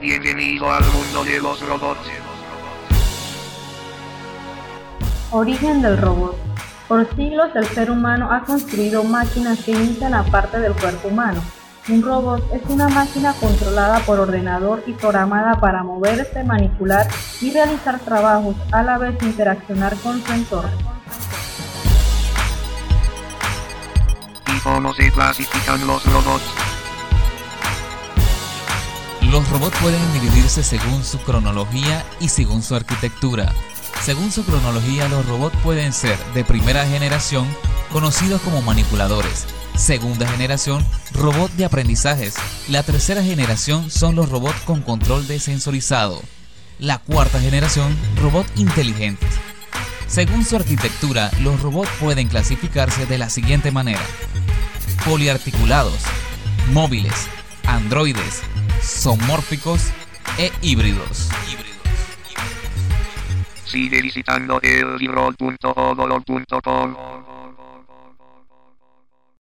Bienvenido al mundo de los robots. Origen del robot. Por siglos el ser humano ha construido máquinas que imitan la parte del cuerpo humano. Un robot es una máquina controlada por ordenador y programada para moverse, manipular y realizar trabajos, a la vez interaccionar con su entorno. ¿Y cómo se clasifican los robots? Los robots pueden dividirse según su cronología y según su arquitectura. Según su cronología, los robots pueden ser de primera generación, conocidos como manipuladores. Segunda generación, robots de aprendizajes. La tercera generación son los robots con control desensorizado. La cuarta generación, robots inteligentes. Según su arquitectura, los robots pueden clasificarse de la siguiente manera: poliarticulados, móviles, androides, zoomórficos e híbridos. Sigue visitando elrol.odolog.com.